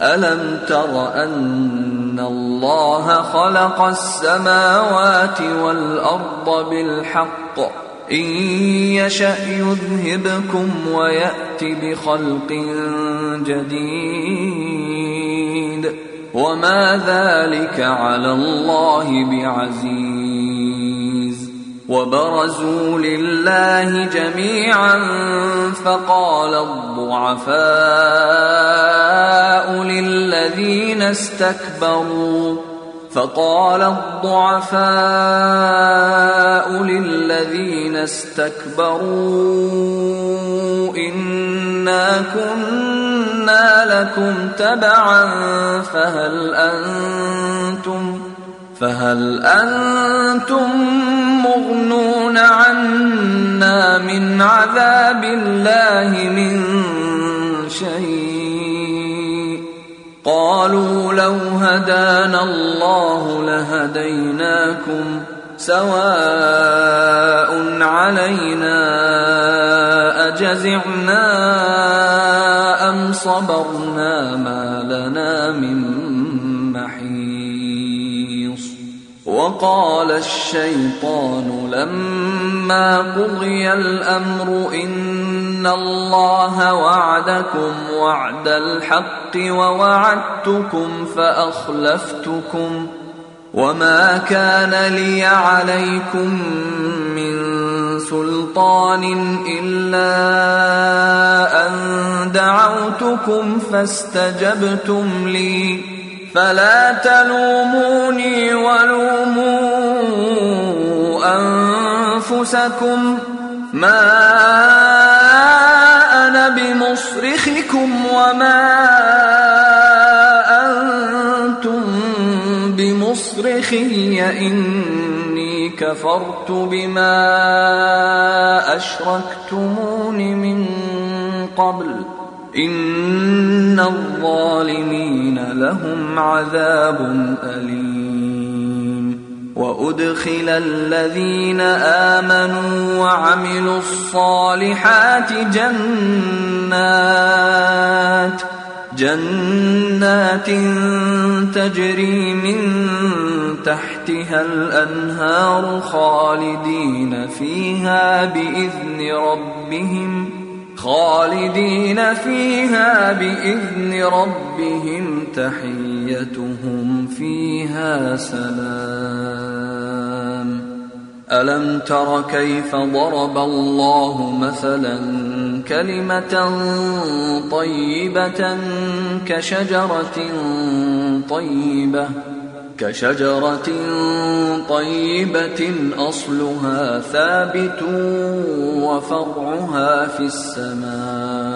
ألم تر أن الله خلق السماوات والأرض بالحق إن يشأ يذهبكم ويأت بخلق جديد وما ذلك على الله بعزيز وبرزوا لله جميعا فقال الضعفاء للذين استكبروا إنا كنا لكم تبعا فهل أنتم مغنون عنا من عذاب الله من شيء قالوا لو هدانا الله لهديناكم سواء علينا أجزعنا أم صبرنا ما لنا من محيص وقال الشيطان لما قضي الأمر إن الله وعدكم وعد الحق ووعدتكم فأخلفتكم وما كان لي عليكم من سلطان إلا أن دعوتكم فاستجبتم لي فلا تلوموني ولوموا أنفسكم ما أنا بمصرخكم وما أنتم بمصرخي إني كفرت بما أشركتمون من قبل إن الظالمين لهم عذاب أليم وأدخل الذين آمنوا وعملوا الصالحات جنات تجري من تحتها الأنهار خالدين فيها بإذن ربهم تحيتهم فيها سلام ألم تر كيف ضرب الله مثلا كلمة طيبة كشجرة طيبة أصلها ثابت وفرعها في السماء